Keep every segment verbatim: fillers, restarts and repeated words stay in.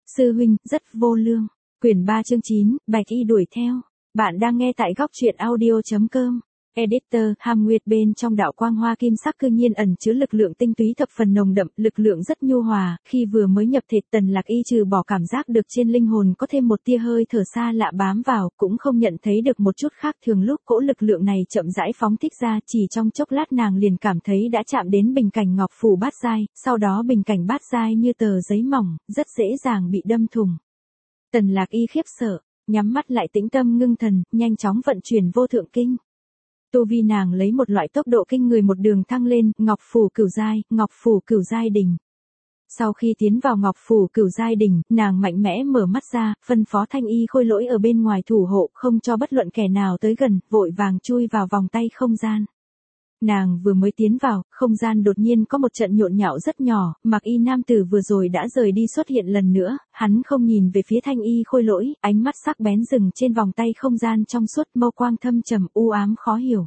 Sư huynh, rất vô lương. Quyển ba chương chín, Bạch Y đuổi theo. Bạn đang nghe tại góc truyện audio.com. Editor, Hàm Nguyệt bên trong đạo quang hoa kim sắc cư nhiên ẩn chứa lực lượng tinh túy thập phần nồng đậm, lực lượng rất nhu hòa, khi vừa mới nhập thể Tần Lạc Y trừ bỏ cảm giác được trên linh hồn có thêm một tia hơi thở xa lạ bám vào, cũng không nhận thấy được một chút khác thường lúc cỗ lực lượng này chậm rãi phóng thích ra, chỉ trong chốc lát nàng liền cảm thấy đã chạm đến bình cảnh ngọc phủ bát giai, sau đó bình cảnh bát giai như tờ giấy mỏng, rất dễ dàng bị đâm thủng. Tần Lạc Y khiếp sợ, nhắm mắt lại tĩnh tâm ngưng thần, nhanh chóng vận chuyển vô thượng kinh. Tu vi nàng lấy một loại tốc độ kinh người một đường thăng lên, Ngọc phủ cửu giai, Ngọc phủ cửu giai đỉnh. Sau khi tiến vào Ngọc phủ cửu giai đỉnh, nàng mạnh mẽ mở mắt ra, phân phó Thanh Y Khôi Lỗi ở bên ngoài thủ hộ, không cho bất luận kẻ nào tới gần, vội vàng chui vào vòng tay không gian. Nàng vừa mới tiến vào, không gian đột nhiên có một trận nhộn nhạo rất nhỏ, Mặc Y nam tử vừa rồi đã rời đi xuất hiện lần nữa, hắn không nhìn về phía Thanh Y Khôi Lỗi, ánh mắt sắc bén dừng trên vòng tay không gian trong suốt, mâu quang thâm trầm u ám khó hiểu.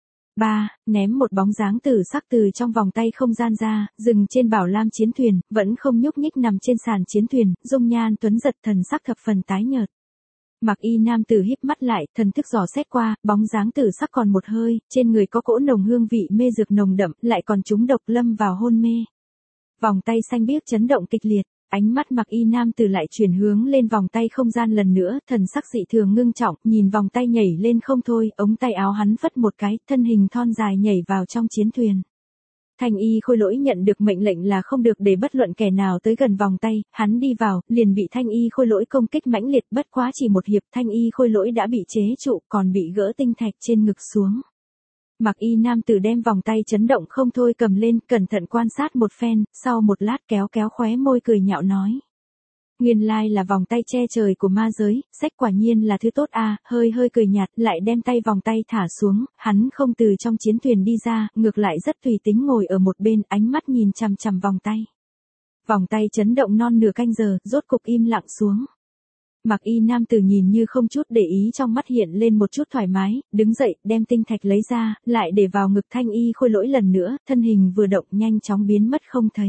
ba. Ném một bóng dáng tử sắc từ trong vòng tay không gian ra, dừng trên bảo lam chiến thuyền, vẫn không nhúc nhích nằm trên sàn chiến thuyền, dung nhan tuấn giật thần sắc thập phần tái nhợt. Mặc Y nam tử híp mắt lại, thần thức dò xét qua, bóng dáng tử sắc còn một hơi, trên người có cỗ nồng hương vị mê dược nồng đậm, lại còn trúng độc lâm vào hôn mê. Vòng tay xanh biếc chấn động kịch liệt, ánh mắt Mặc Y nam tử lại chuyển hướng lên vòng tay không gian lần nữa, thần sắc dị thường ngưng trọng, nhìn vòng tay nhảy lên không thôi, ống tay áo hắn phất một cái, thân hình thon dài nhảy vào trong chiến thuyền. Thanh Y Khôi Lỗi nhận được mệnh lệnh là không được để bất luận kẻ nào tới gần vòng tay, hắn đi vào, liền bị Thanh Y Khôi Lỗi công kích mãnh liệt, bất quá chỉ một hiệp Thanh Y Khôi Lỗi đã bị chế trụ, còn bị gỡ tinh thạch trên ngực xuống. Mặc Y nam tử đem vòng tay chấn động không thôi cầm lên, cẩn thận quan sát một phen, sau một lát kéo kéo khóe môi cười nhạo nói. Nguyên lai là vòng tay che trời của ma giới, sách quả nhiên là thứ tốt à, hơi hơi cười nhạt, lại đem tay vòng tay thả xuống, hắn không từ trong chiến thuyền đi ra, ngược lại rất tùy tính ngồi ở một bên, ánh mắt nhìn chằm chằm vòng tay. Vòng tay chấn động non nửa canh giờ, rốt cục im lặng xuống. Mặc Y nam tử nhìn như không chút để ý, trong mắt hiện lên một chút thoải mái, đứng dậy, đem tinh thạch lấy ra, lại để vào ngực Thanh Y Khôi Lỗi lần nữa, thân hình vừa động nhanh chóng biến mất không thấy.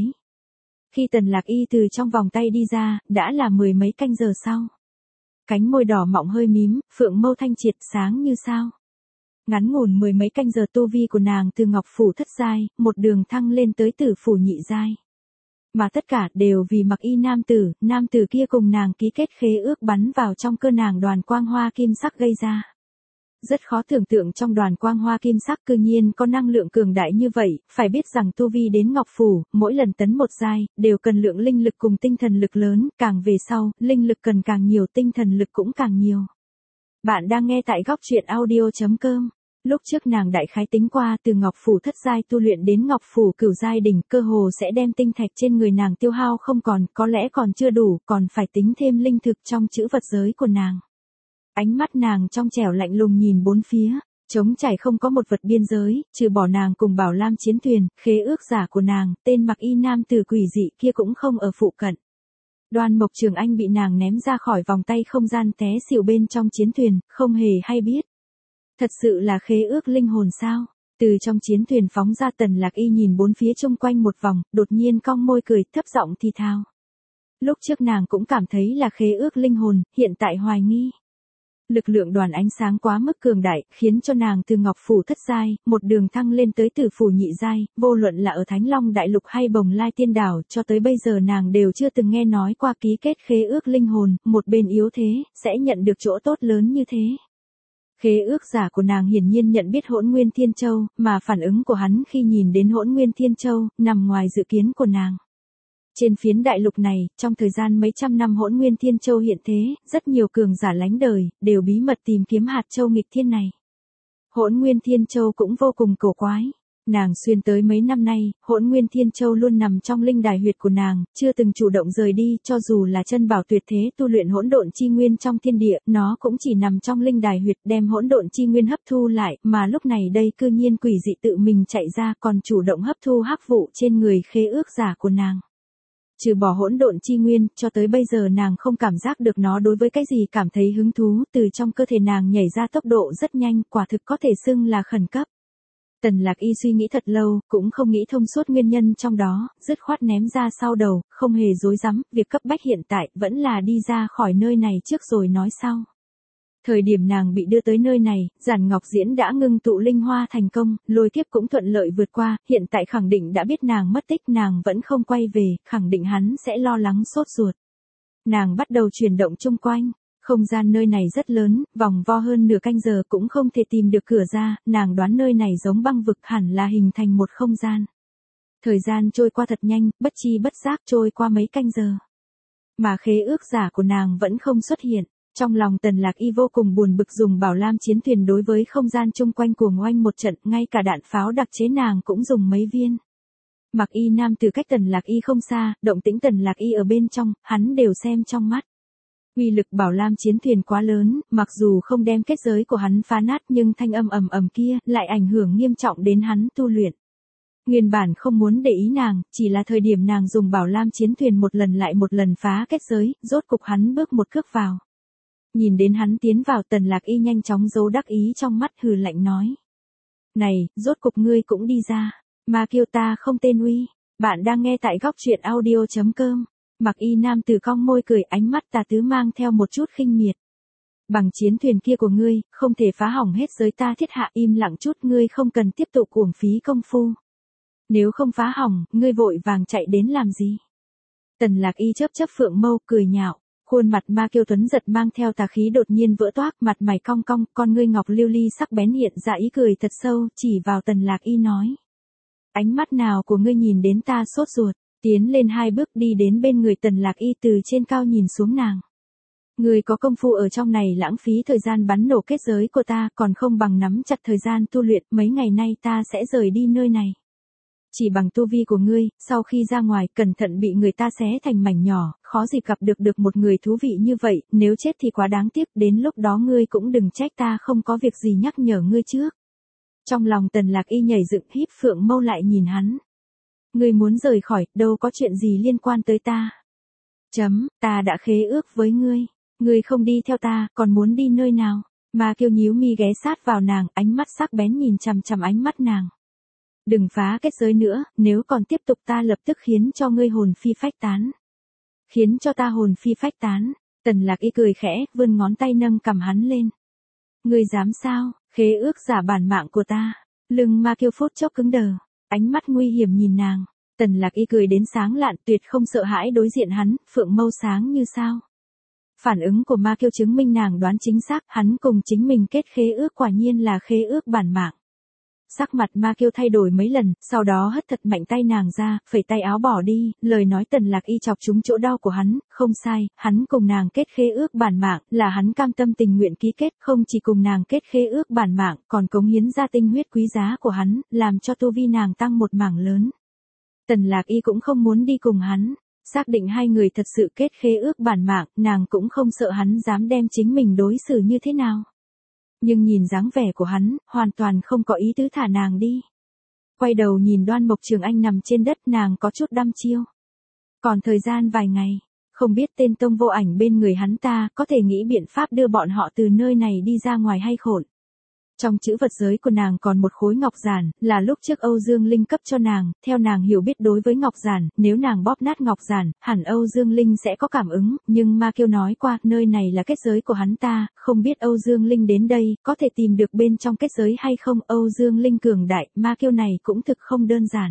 Khi Tần Lạc Y từ trong vòng tay đi ra, đã là mười mấy canh giờ sau. Cánh môi đỏ mọng hơi mím, phượng mâu thanh triệt sáng như sao. Ngắn ngủn mười mấy canh giờ tu vi của nàng từ ngọc phủ thất giai, một đường thăng lên tới tử phủ nhị giai. Mà tất cả đều vì Mặc Y nam tử, nam tử kia cùng nàng ký kết khế ước bắn vào trong cơ nàng đoàn quang hoa kim sắc gây ra. Rất khó tưởng tượng trong đoàn quang hoa kim sắc cư nhiên có năng lượng cường đại như vậy, phải biết rằng tu vi đến ngọc phủ, mỗi lần tấn một giai, đều cần lượng linh lực cùng tinh thần lực lớn, càng về sau, linh lực cần càng nhiều, tinh thần lực cũng càng nhiều. Bạn đang nghe tại góc truyện audio.com. Lúc trước nàng đại khái tính qua từ ngọc phủ thất giai tu luyện đến ngọc phủ cửu giai đỉnh, cơ hồ sẽ đem tinh thạch trên người nàng tiêu hao không còn, có lẽ còn chưa đủ, còn phải tính thêm linh thực trong chữ vật giới của nàng. Ánh mắt nàng trong trẻo lạnh lùng nhìn bốn phía, trống trải không có một vật biên giới, trừ bỏ nàng cùng Bảo Lam chiến thuyền, khế ước giả của nàng, tên Mặc Y nam tử quỷ dị kia cũng không ở phụ cận. Đoan Mộc Trường Anh bị nàng ném ra khỏi vòng tay không gian té xỉu bên trong chiến thuyền, không hề hay biết. Thật sự là khế ước linh hồn sao? Từ trong chiến thuyền phóng ra Tần Lạc Y nhìn bốn phía chung quanh một vòng, đột nhiên cong môi cười, thấp giọng thì thào. Lúc trước nàng cũng cảm thấy là khế ước linh hồn, hiện tại hoài nghi. Lực lượng đoàn ánh sáng quá mức cường đại, khiến cho nàng từ ngọc phủ thất giai, một đường thăng lên tới tử phủ nhị giai, vô luận là ở Thánh Long Đại Lục hay Bồng Lai Tiên Đảo, cho tới bây giờ nàng đều chưa từng nghe nói qua ký kết khế ước linh hồn, một bên yếu thế, sẽ nhận được chỗ tốt lớn như thế. Khế ước giả của nàng hiển nhiên nhận biết Hỗn Nguyên Thiên Châu, mà phản ứng của hắn khi nhìn đến Hỗn Nguyên Thiên Châu, nằm ngoài dự kiến của nàng. Trên phiến đại lục này, trong thời gian mấy trăm năm Hỗn Nguyên Thiên Châu hiện thế, rất nhiều cường giả lánh đời, đều bí mật tìm kiếm hạt châu nghịch thiên này. Hỗn Nguyên Thiên Châu cũng vô cùng cổ quái. Nàng xuyên tới mấy năm nay, Hỗn Nguyên Thiên Châu luôn nằm trong linh đài huyệt của nàng, chưa từng chủ động rời đi, cho dù là chân bảo tuyệt thế tu luyện hỗn độn chi nguyên trong thiên địa, nó cũng chỉ nằm trong linh đài huyệt đem hỗn độn chi nguyên hấp thu lại, mà lúc này đây cư nhiên quỷ dị tự mình chạy ra còn chủ động hấp thu hắc vụ trên người khế ước giả của nàng. Trừ bỏ hỗn độn chi nguyên, cho tới bây giờ nàng không cảm giác được nó đối với cái gì cảm thấy hứng thú, từ trong cơ thể nàng nhảy ra tốc độ rất nhanh, quả thực có thể xưng là khẩn cấp. Tần Lạc Y suy nghĩ thật lâu, cũng không nghĩ thông suốt nguyên nhân trong đó, dứt khoát ném ra sau đầu, không hề dối rắm, việc cấp bách hiện tại vẫn là đi ra khỏi nơi này trước rồi nói sau. Thời điểm nàng bị đưa tới nơi này, Giản Ngọc Diễn đã ngưng tụ linh hoa thành công, lôi kiếp cũng thuận lợi vượt qua, hiện tại khẳng định đã biết nàng mất tích, nàng vẫn không quay về, khẳng định hắn sẽ lo lắng sốt ruột. Nàng bắt đầu chuyển động chung quanh. Không gian nơi này rất lớn, vòng vo hơn nửa canh giờ cũng không thể tìm được cửa ra, nàng đoán nơi này giống băng vực hẳn là hình thành một không gian. Thời gian trôi qua thật nhanh, bất chi bất giác trôi qua mấy canh giờ. Mà khế ước giả của nàng vẫn không xuất hiện. Trong lòng Tần Lạc Y vô cùng buồn bực, dùng bảo lam chiến thuyền đối với không gian chung quanh cuồng oanh một trận, ngay cả đạn pháo đặc chế nàng cũng dùng mấy viên. Mặc Y nam từ cách Tần Lạc Y không xa, động tĩnh Tần Lạc Y ở bên trong, hắn đều xem trong mắt. Uy lực bảo lam chiến thuyền quá lớn, mặc dù không đem kết giới của hắn phá nát nhưng thanh âm ầm ầm kia lại ảnh hưởng nghiêm trọng đến hắn tu luyện. Nguyên bản không muốn để ý nàng, chỉ là thời điểm nàng dùng bảo lam chiến thuyền một lần lại một lần phá kết giới, rốt cục hắn bước một cước vào. Nhìn đến hắn tiến vào, Tần Lạc Y nhanh chóng giấu đắc ý trong mắt, hừ lạnh nói. Này, rốt cục ngươi cũng đi ra, Ma Kiêu ta không tên Uy, bạn đang nghe tại góc truyện audio chấm com. Mặc Y nam từ cong môi cười, ánh mắt tà tứ mang theo một chút khinh miệt. Bằng chiến thuyền kia của ngươi, không thể phá hỏng hết giới ta thiết hạ, im lặng chút, ngươi không cần tiếp tục uổng phí công phu. Nếu không phá hỏng, ngươi vội vàng chạy đến làm gì? Tần Lạc Y chớp chớp phượng mâu, cười nhạo. Khuôn mặt Ma Kiêu tuấn giật mang theo tà khí đột nhiên vỡ toác, mặt mày cong cong, con ngươi ngọc lưu ly sắc bén hiện ra ý cười thật sâu, chỉ vào Tần Lạc Y nói. Ánh mắt nào của ngươi nhìn đến ta sốt ruột? Tiến lên hai bước đi đến bên người Tần Lạc Y, từ trên cao nhìn xuống nàng. Ngươi có công phu ở trong này lãng phí thời gian bắn nổ kết giới của ta, còn không bằng nắm chặt thời gian tu luyện, mấy ngày nay ta sẽ rời đi nơi này. Chỉ bằng tu vi của ngươi, sau khi ra ngoài cẩn thận bị người ta xé thành mảnh nhỏ, khó gì gặp được được một người thú vị như vậy, nếu chết thì quá đáng tiếc, đến lúc đó ngươi cũng đừng trách ta không có việc gì nhắc nhở ngươi trước. Trong lòng Tần Lạc Y nhảy dựng, híp phượng mâu lại nhìn hắn. Ngươi muốn rời khỏi, đâu có chuyện gì liên quan tới ta. Chấm, ta đã khế ước với ngươi. Ngươi không đi theo ta, còn muốn đi nơi nào? Ma Kiêu nhíu mi ghé sát vào nàng, ánh mắt sắc bén nhìn chằm chằm ánh mắt nàng. Đừng phá kết giới nữa, nếu còn tiếp tục ta lập tức khiến cho ngươi hồn phi phách tán. Khiến cho ta hồn phi phách tán. Tần Lạc Y cười khẽ, vươn ngón tay nâng cầm hắn lên. Ngươi dám sao, khế ước giả bản mạng của ta. Lưng Ma Kiêu phút chốc cứng đờ. Ánh mắt nguy hiểm nhìn nàng. Tần Lạc Y cười đến sáng lạn, tuyệt không sợ hãi đối diện hắn, phượng mâu sáng như sao. Phản ứng của Ma Kiêu chứng minh nàng đoán chính xác, hắn cùng chính mình kết khế ước quả nhiên là khế ước bản mạng. Sắc mặt Ma Kiêu thay đổi mấy lần, sau đó hất thật mạnh tay nàng ra, phẩy tay áo bỏ đi, lời nói Tần Lạc Y chọc trúng chỗ đau của hắn, không sai, hắn cùng nàng kết khế ước bản mạng, là hắn cam tâm tình nguyện ký kết, không chỉ cùng nàng kết khế ước bản mạng, còn cống hiến ra tinh huyết quý giá của hắn, làm cho tu vi nàng tăng một mảng lớn. Tần Lạc Y cũng không muốn đi cùng hắn, xác định hai người thật sự kết khế ước bản mạng, nàng cũng không sợ hắn dám đem chính mình đối xử như thế nào. Nhưng nhìn dáng vẻ của hắn, hoàn toàn không có ý tứ thả nàng đi. Quay đầu nhìn Đoan Mộc Trường Anh nằm trên đất, nàng có chút đăm chiêu. Còn thời gian vài ngày, không biết tên Tông Vô Ảnh bên người hắn ta có thể nghĩ biện pháp đưa bọn họ từ nơi này đi ra ngoài hay khổn. Trong chữ vật giới của nàng còn một khối ngọc giản, là lúc trước Âu Dương Linh cấp cho nàng, theo nàng hiểu biết đối với ngọc giản, nếu nàng bóp nát ngọc giản, hẳn Âu Dương Linh sẽ có cảm ứng, nhưng Ma Kiêu nói qua, nơi này là kết giới của hắn ta, không biết Âu Dương Linh đến đây, có thể tìm được bên trong kết giới hay không, Âu Dương Linh cường đại, Ma Kiêu này cũng thực không đơn giản.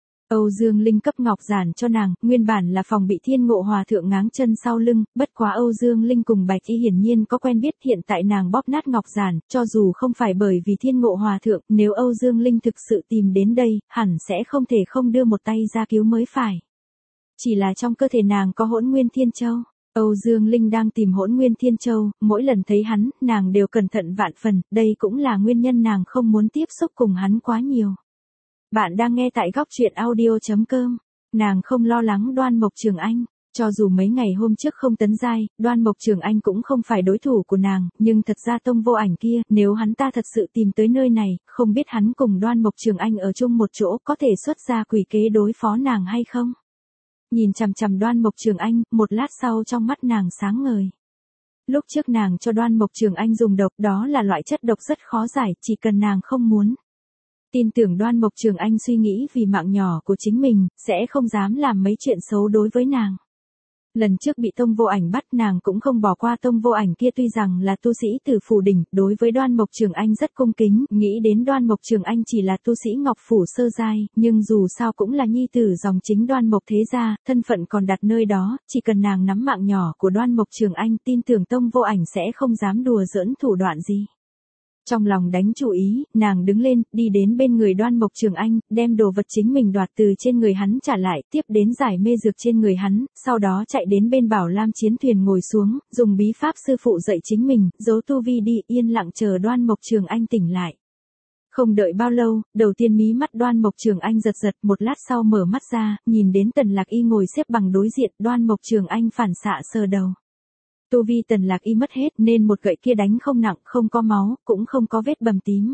Âu Dương Linh cấp ngọc giản cho nàng, nguyên bản là phòng bị Thiên Ngộ Hòa thượng ngáng chân sau lưng, bất quá Âu Dương Linh cùng Bạch Y hiển nhiên có quen biết, hiện tại nàng bóp nát ngọc giản, cho dù không phải bởi vì Thiên Ngộ Hòa thượng, nếu Âu Dương Linh thực sự tìm đến đây, hẳn sẽ không thể không đưa một tay ra cứu mới phải. Chỉ là trong cơ thể nàng có Hỗn Nguyên Thiên Châu. Âu Dương Linh đang tìm Hỗn Nguyên Thiên Châu, mỗi lần thấy hắn, nàng đều cẩn thận vạn phần, đây cũng là nguyên nhân nàng không muốn tiếp xúc cùng hắn quá nhiều. Bạn đang nghe tại góc truyện audio chấm com. Nàng không lo lắng Đoan Mộc Trường Anh, cho dù mấy ngày hôm trước không tấn giai, Đoan Mộc Trường Anh cũng không phải đối thủ của nàng, nhưng thật ra Tông Vô Ảnh kia, nếu hắn ta thật sự tìm tới nơi này, không biết hắn cùng Đoan Mộc Trường Anh ở chung một chỗ có thể xuất ra quỷ kế đối phó nàng hay không. Nhìn chằm chằm Đoan Mộc Trường Anh, một lát sau trong mắt nàng sáng ngời. Lúc trước nàng cho Đoan Mộc Trường Anh dùng độc, đó là loại chất độc rất khó giải, chỉ cần nàng không muốn. Tin tưởng Đoan Mộc Trường Anh suy nghĩ vì mạng nhỏ của chính mình, sẽ không dám làm mấy chuyện xấu đối với nàng. Lần trước bị Tông Vô Ảnh bắt nàng cũng không bỏ qua Tông Vô Ảnh kia, tuy rằng là tu sĩ từ phủ đỉnh, đối với Đoan Mộc Trường Anh rất cung kính, nghĩ đến Đoan Mộc Trường Anh chỉ là tu sĩ Ngọc Phủ sơ giai, nhưng dù sao cũng là nhi tử dòng chính Đoan Mộc thế gia, thân phận còn đặt nơi đó, chỉ cần nàng nắm mạng nhỏ của Đoan Mộc Trường Anh, tin tưởng Tông Vô Ảnh sẽ không dám đùa giỡn thủ đoạn gì. Trong lòng đánh chủ ý, nàng đứng lên, đi đến bên người Đoan Mộc Trường Anh, đem đồ vật chính mình đoạt từ trên người hắn trả lại, tiếp đến giải mê dược trên người hắn, sau đó chạy đến bên Bảo Lam chiến thuyền ngồi xuống, dùng bí pháp sư phụ dạy chính mình, giấu tu vi đi, yên lặng chờ Đoan Mộc Trường Anh tỉnh lại. Không đợi bao lâu, đầu tiên mí mắt Đoan Mộc Trường Anh giật giật, một lát sau mở mắt ra, nhìn đến Tần Lạc Y ngồi xếp bằng đối diện, Đoan Mộc Trường Anh phản xạ sờ đầu. Tu vi Tần Lạc Y mất hết nên một gậy kia đánh không nặng, không có máu, cũng không có vết bầm tím.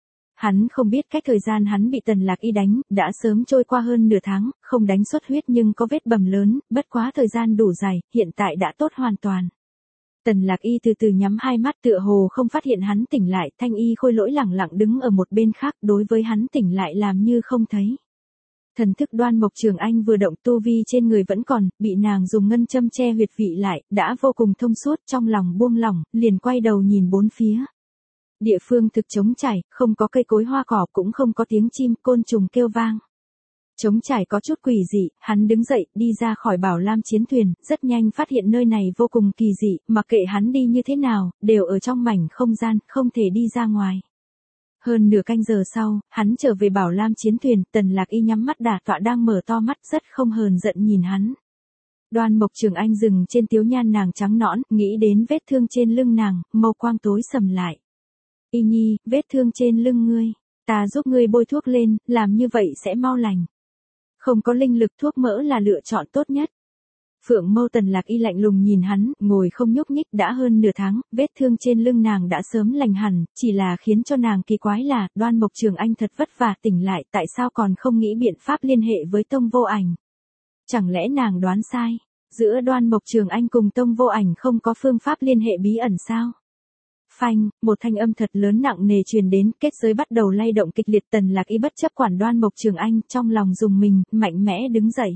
Hắn không biết cách thời gian hắn bị Tần Lạc Y đánh, đã sớm trôi qua hơn nửa tháng, không đánh xuất huyết nhưng có vết bầm lớn, bất quá thời gian đủ dài, hiện tại đã tốt hoàn toàn. Tần Lạc Y từ từ nhắm hai mắt tựa hồ không phát hiện hắn tỉnh lại, Thanh Y Khôi Lỗi lẳng lặng đứng ở một bên khác đối với hắn tỉnh lại làm như không thấy. Thần thức Đoan Mộc Trường Anh vừa động tu vi trên người vẫn còn, bị nàng dùng ngân châm che huyệt vị lại, đã vô cùng thông suốt, trong lòng buông lỏng, liền quay đầu nhìn bốn phía. Địa phương thực trống trải, không có cây cối hoa cỏ cũng không có tiếng chim côn trùng kêu vang. Trống trải có chút quỷ dị, hắn đứng dậy, đi ra khỏi Bảo Lam chiến thuyền, rất nhanh phát hiện nơi này vô cùng kỳ dị, mặc kệ hắn đi như thế nào, đều ở trong mảnh không gian, không thể đi ra ngoài. Hơn nửa canh giờ sau, hắn trở về Bảo Lam chiến thuyền, Tần Lạc Y nhắm mắt đả tọa đang mở to mắt rất không hờn giận nhìn hắn. Đoan Mộc Trường Anh dừng trên tiếu nhan nàng trắng nõn, nghĩ đến vết thương trên lưng nàng, mâu quang tối sầm lại. Y Nhi, vết thương trên lưng ngươi, ta giúp ngươi bôi thuốc lên, làm như vậy sẽ mau lành. Không có linh lực thuốc mỡ là lựa chọn tốt nhất. Phượng Mâu Tần Lạc Y lạnh lùng nhìn hắn, ngồi không nhúc nhích đã hơn nửa tháng, vết thương trên lưng nàng đã sớm lành hẳn, chỉ là khiến cho nàng kỳ quái là, Đoan Mộc Trường Anh thật vất vả tỉnh lại, tại sao còn không nghĩ biện pháp liên hệ với Tông Vô Ảnh? Chẳng lẽ nàng đoán sai, giữa Đoan Mộc Trường Anh cùng Tông Vô Ảnh không có phương pháp liên hệ bí ẩn sao? Phanh, một thanh âm thật lớn nặng nề truyền đến, kết giới bắt đầu lay động kịch liệt, Tần Lạc Y bất chấp quản Đoan Mộc Trường Anh, trong lòng dùng mình, mạnh mẽ đứng dậy.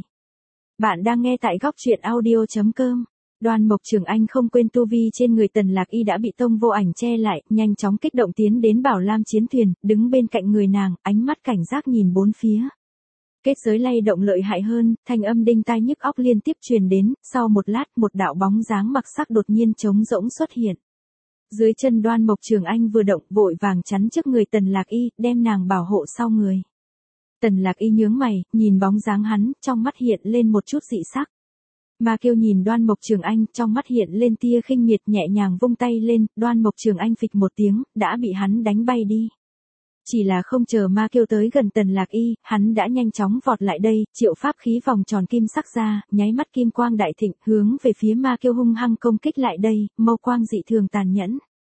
Bạn đang nghe tại góc truyện audio chấm com. Đoan Mộc Trường Anh không quên tu vi trên người Tần Lạc Y đã bị Tông Vô Ảnh che lại, nhanh chóng kích động tiến đến Bảo Lam chiến thuyền, đứng bên cạnh người nàng, ánh mắt cảnh giác nhìn bốn phía. Kết giới lay động lợi hại hơn, thanh âm đinh tai nhức óc liên tiếp truyền đến, sau một lát một đạo bóng dáng mặc sắc đột nhiên trống rỗng xuất hiện. Dưới chân Đoan Mộc Trường Anh vừa động, vội vàng chắn trước người Tần Lạc Y, đem nàng bảo hộ sau người. Tần Lạc Y nhướng mày, nhìn bóng dáng hắn, trong mắt hiện lên một chút dị sắc. Ma Kiêu nhìn Đoan Mộc Trường Anh, trong mắt hiện lên tia khinh miệt, nhẹ nhàng vung tay lên, Đoan Mộc Trường Anh phịch một tiếng, đã bị hắn đánh bay đi. Chỉ là không chờ Ma Kiêu tới gần Tần Lạc Y, hắn đã nhanh chóng vọt lại đây, triệu pháp khí vòng tròn kim sắc ra, nháy mắt kim quang đại thịnh, hướng về phía Ma Kiêu hung hăng công kích lại đây, mâu quang dị thường tàn nhẫn.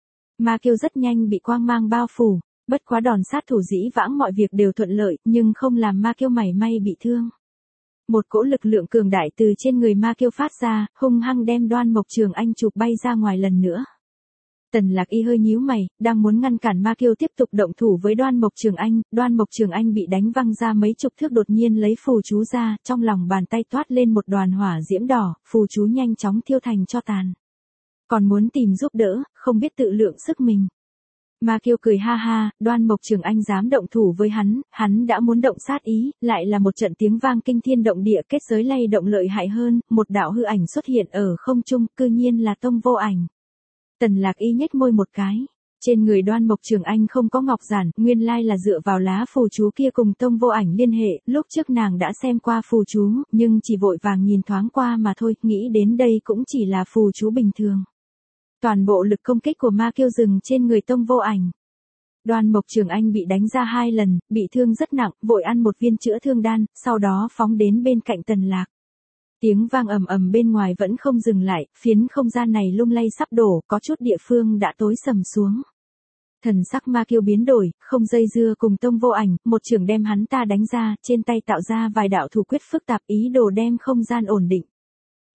Ma Kiêu rất nhanh bị quang mang bao phủ, bất quá đòn sát thủ dĩ vãng mọi việc đều thuận lợi, nhưng không làm Ma Kiêu mảy may bị thương. Một cỗ lực lượng cường đại từ trên người Ma Kiêu phát ra, hung hăng đem Đoan Mộc Trường Anh chụp bay ra ngoài lần nữa. Tần Lạc Y hơi nhíu mày, đang muốn ngăn cản Ma Kiêu tiếp tục động thủ với Đoan Mộc Trường Anh, Đoan Mộc Trường Anh bị đánh văng ra mấy chục thước, đột nhiên lấy phù chú ra, trong lòng bàn tay toát lên một đoàn hỏa diễm đỏ, phù chú nhanh chóng thiêu thành tro tàn. Còn muốn tìm giúp đỡ, không biết tự lượng sức mình. Ma Kiêu cười ha ha, Đoan Mộc Trường Anh dám động thủ với hắn, hắn đã muốn động sát ý, lại là một trận tiếng vang kinh thiên động địa, kết giới lay động lợi hại hơn, một đạo hư ảnh xuất hiện ở không trung, cư nhiên là Tông Vô Ảnh. Tần Lạc Y nhếch môi một cái, trên người Đoan Mộc Trường Anh không có ngọc giản, nguyên lai là dựa vào lá phù chú kia cùng Tông Vô Ảnh liên hệ, lúc trước nàng đã xem qua phù chú, nhưng chỉ vội vàng nhìn thoáng qua mà thôi, nghĩ đến đây cũng chỉ là phù chú bình thường. Toàn bộ lực công kích của Ma Kiêu dừng trên người Tông Vô Ảnh. Đoan Mộc Trường Anh bị đánh ra hai lần, bị thương rất nặng, vội ăn một viên chữa thương đan, sau đó phóng đến bên cạnh Tần Lạc. Tiếng vang ầm ầm bên ngoài vẫn không dừng lại, phiến không gian này lung lay sắp đổ, có chút địa phương đã tối sầm xuống. Thần sắc Ma Kiêu biến đổi, không dây dưa cùng Tông Vô Ảnh, một chưởng đem hắn ta đánh ra, trên tay tạo ra vài đạo thủ quyết phức tạp, ý đồ đem không gian ổn định.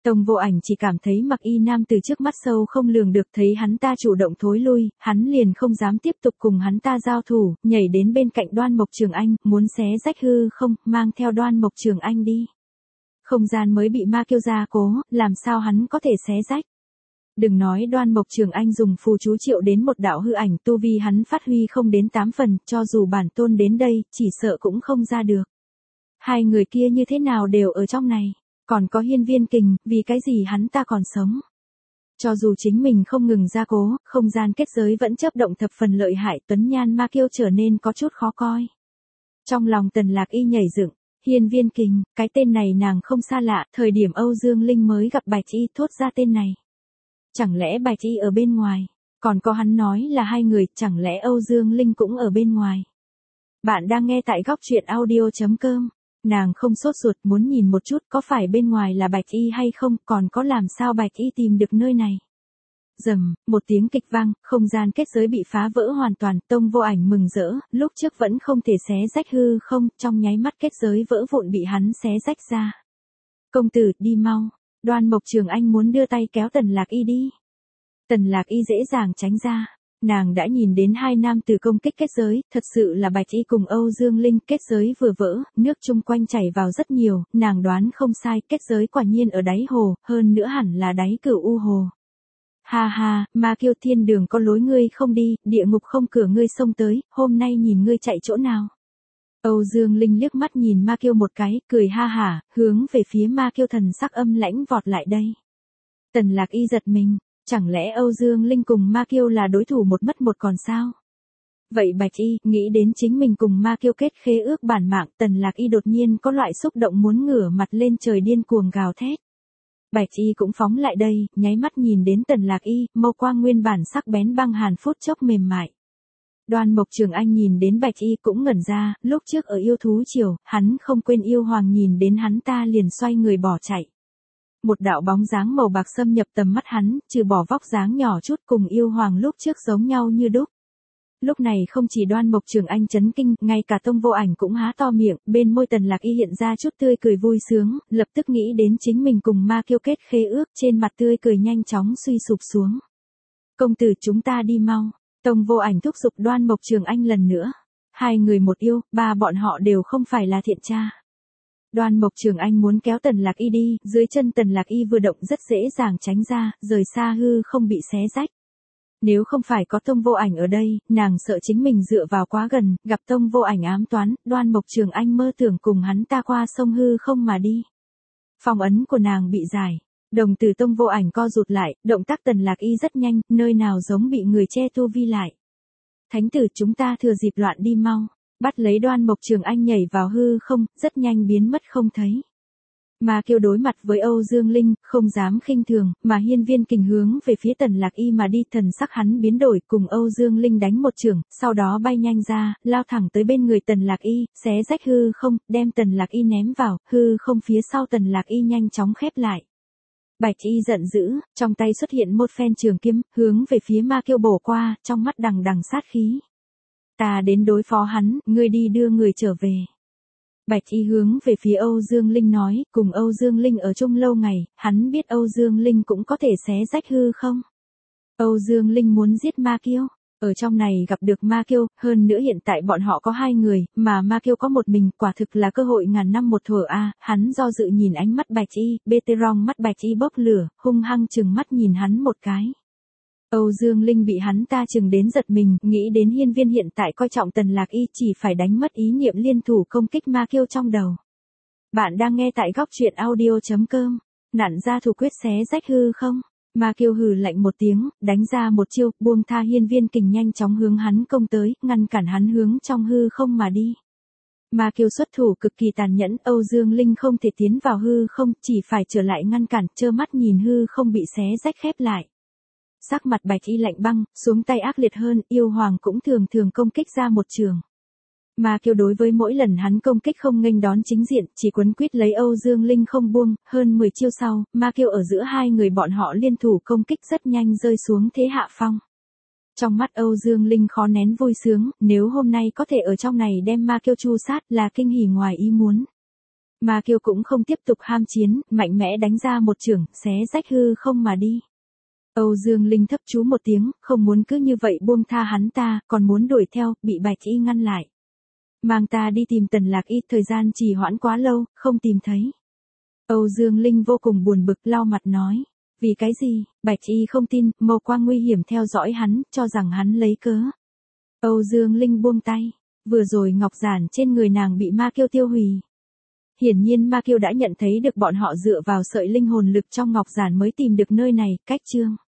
Tông Vô Ảnh chỉ cảm thấy Mặc Y nam từ trước mắt sâu không lường được, thấy hắn ta chủ động thối lui, hắn liền không dám tiếp tục cùng hắn ta giao thủ, nhảy đến bên cạnh Đoan Mộc Trường Anh, muốn xé rách hư không, mang theo Đoan Mộc Trường Anh đi. Không gian mới bị ma kiêu gia cố, làm sao hắn có thể xé rách. Đừng nói Đoan Mộc Trường Anh dùng phù chú triệu đến một đạo hư ảnh, tu vi hắn phát huy không đến tám phần, cho dù bản tôn đến đây, chỉ sợ cũng không ra được. Hai người kia như thế nào đều ở trong này, còn có Hiên Viên Kình, vì cái gì hắn ta còn sống. Cho dù chính mình không ngừng gia cố, không gian kết giới vẫn chớp động thập phần lợi hại, tuấn nhan ma kiêu trở nên có chút khó coi. Trong lòng Tần Lạc Y nhảy dựng, Hiên Viên Kình, cái tên này nàng không xa lạ, thời điểm Âu Dương Linh mới gặp Bạch Y thốt ra tên này. Chẳng lẽ Bạch Y ở bên ngoài, còn có hắn nói là hai người, chẳng lẽ Âu Dương Linh cũng ở bên ngoài. Bạn đang nghe tại góc truyện audio.com. Nàng không sốt ruột, muốn nhìn một chút có phải bên ngoài là Bạch Y hay không, còn có làm sao Bạch Y tìm được nơi này. Rầm, một tiếng kịch vang, không gian kết giới bị phá vỡ hoàn toàn, Tông Vô Ảnh mừng rỡ, lúc trước vẫn không thể xé rách hư không, trong nháy mắt kết giới vỡ vụn bị hắn xé rách ra. Công tử, đi mau. Đoan Mộc Trường Anh muốn đưa tay kéo Tần Lạc Y đi. Tần Lạc Y dễ dàng tránh ra. Nàng đã nhìn đến hai nam tử công kích kết giới, thật sự là Bạch Y cùng Âu Dương Linh, kết giới vừa vỡ, nước chung quanh chảy vào rất nhiều, nàng đoán không sai, kết giới quả nhiên ở đáy hồ, hơn nữa hẳn là đáy Cửu U hồ. Ha ha, ma kiêu thiên đường có lối ngươi không đi, địa ngục không cửa ngươi xông tới, hôm nay nhìn ngươi chạy chỗ nào. Âu Dương Linh liếc mắt nhìn ma kiêu một cái, cười ha hả, hướng về phía ma kiêu thần sắc âm lãnh vọt lại đây. Tần Lạc Y giật mình. Chẳng lẽ Âu Dương Linh cùng Ma Kiêu là đối thủ một mất một còn sao? Vậy Bạch Y, nghĩ đến chính mình cùng Ma Kiêu kết khế ước bản mạng, Tần Lạc Y đột nhiên có loại xúc động muốn ngửa mặt lên trời điên cuồng gào thét. Bạch Y cũng phóng lại đây, nháy mắt nhìn đến Tần Lạc Y, mâu quang nguyên bản sắc bén băng hàn phút chốc mềm mại. Đoan Mộc Trường Anh nhìn đến Bạch Y cũng ngẩn ra, lúc trước ở yêu thú triều, hắn không quên yêu hoàng nhìn đến hắn ta liền xoay người bỏ chạy. Một đạo bóng dáng màu bạc xâm nhập tầm mắt hắn, trừ bỏ vóc dáng nhỏ chút cùng yêu hoàng lúc trước giống nhau như đúc. Lúc này không chỉ Đoan Mộc Trường Anh chấn kinh, ngay cả Tông Vô Ảnh cũng há to miệng, bên môi Tần Lạc Y hiện ra chút tươi cười vui sướng, lập tức nghĩ đến chính mình cùng ma kiêu kết khế ước, trên mặt tươi cười nhanh chóng suy sụp xuống. Công tử chúng ta đi mau. Tông Vô Ảnh thúc giục Đoan Mộc Trường Anh lần nữa. Hai người một yêu, ba bọn họ đều không phải là thiện tra. Đoan Mộc Trường Anh muốn kéo Tần Lạc Y đi, dưới chân Tần Lạc Y vừa động rất dễ dàng tránh ra, rời xa hư không bị xé rách. Nếu không phải có Tông Vô Ảnh ở đây, nàng sợ chính mình dựa vào quá gần, gặp Tông Vô Ảnh ám toán, Đoan Mộc Trường Anh mơ tưởng cùng hắn ta qua sông hư không mà đi. Phong ấn của nàng bị giải, đồng tử Tông Vô Ảnh co rụt lại, động tác Tần Lạc Y rất nhanh, nơi nào giống bị người che tu vi lại. Thánh tử chúng ta thừa dịp loạn đi mau. Bắt lấy Đoan Mộc Trường Anh nhảy vào hư không, rất nhanh biến mất không thấy. Ma Kiêu đối mặt với Âu Dương Linh, không dám khinh thường, mà Hiên Viên Kình hướng về phía Tần Lạc Y mà đi, thần sắc hắn biến đổi, cùng Âu Dương Linh đánh một chưởng, sau đó bay nhanh ra, lao thẳng tới bên người Tần Lạc Y, xé rách hư không, đem Tần Lạc Y ném vào, hư không phía sau Tần Lạc Y nhanh chóng khép lại. Bạch Y giận dữ, trong tay xuất hiện một phen trường kiếm, hướng về phía Ma Kiêu bổ qua, trong mắt đằng đằng sát khí. Ta đến đối phó hắn, ngươi đi đưa người trở về. Bạch Y hướng về phía Âu Dương Linh nói, cùng Âu Dương Linh ở chung lâu ngày, hắn biết Âu Dương Linh cũng có thể xé rách hư không. Âu Dương Linh muốn giết Ma Kiêu, ở trong này gặp được Ma Kiêu, hơn nữa hiện tại bọn họ có hai người, mà Ma Kiêu có một mình, quả thực là cơ hội ngàn năm một thuở a. Hắn do dự nhìn ánh mắt Bạch Y, bê tê rong mắt Bạch Y bốc lửa, hung hăng trừng mắt nhìn hắn một cái. Âu Dương Linh bị hắn ta chừng đến giật mình, nghĩ đến Hiên Viên hiện tại coi trọng Tần Lạc Y, chỉ phải đánh mất ý niệm liên thủ công kích Ma Kiêu trong đầu. Bạn đang nghe tại góc truyện audio.com. Nặn ra thủ quyết xé rách hư không? Ma Kiêu hừ lạnh một tiếng, đánh ra một chiêu, buông tha Hiên Viên Kình nhanh chóng hướng hắn công tới, ngăn cản hắn hướng trong hư không mà đi. Ma Kiêu xuất thủ cực kỳ tàn nhẫn, Âu Dương Linh không thể tiến vào hư không, chỉ phải trở lại ngăn cản, trơ mắt nhìn hư không bị xé rách khép lại. Sắc mặt Bạch Y lạnh băng, xuống tay ác liệt hơn, yêu hoàng cũng thường thường công kích ra một trường. Ma Kiêu đối với mỗi lần hắn công kích không nghênh đón chính diện, chỉ quấn quýt lấy Âu Dương Linh không buông, hơn mười chiêu sau, Ma Kiêu ở giữa hai người bọn họ liên thủ công kích rất nhanh rơi xuống thế hạ phong. Trong mắt Âu Dương Linh khó nén vui sướng, nếu hôm nay có thể ở trong này đem Ma Kiêu tru sát là kinh hỉ ngoài ý muốn. Ma Kiêu cũng không tiếp tục ham chiến, mạnh mẽ đánh ra một chưởng, xé rách hư không mà đi. Âu Dương Linh thấp chú một tiếng, không muốn cứ như vậy buông tha hắn ta, còn muốn đuổi theo, bị Bạch Y ngăn lại. Mang ta đi tìm Tần Lạc Y, thời gian trì hoãn quá lâu, không tìm thấy. Âu Dương Linh vô cùng buồn bực, lau mặt nói. Vì cái gì? Bạch Y không tin, màu quang nguy hiểm theo dõi hắn, cho rằng hắn lấy cớ. Âu Dương Linh buông tay. Vừa rồi ngọc giản trên người nàng bị Ma Kiêu tiêu hủy. Hiển nhiên Ma Kiêu đã nhận thấy được bọn họ dựa vào sợi linh hồn lực trong ngọc giản mới tìm được nơi này, cách chương.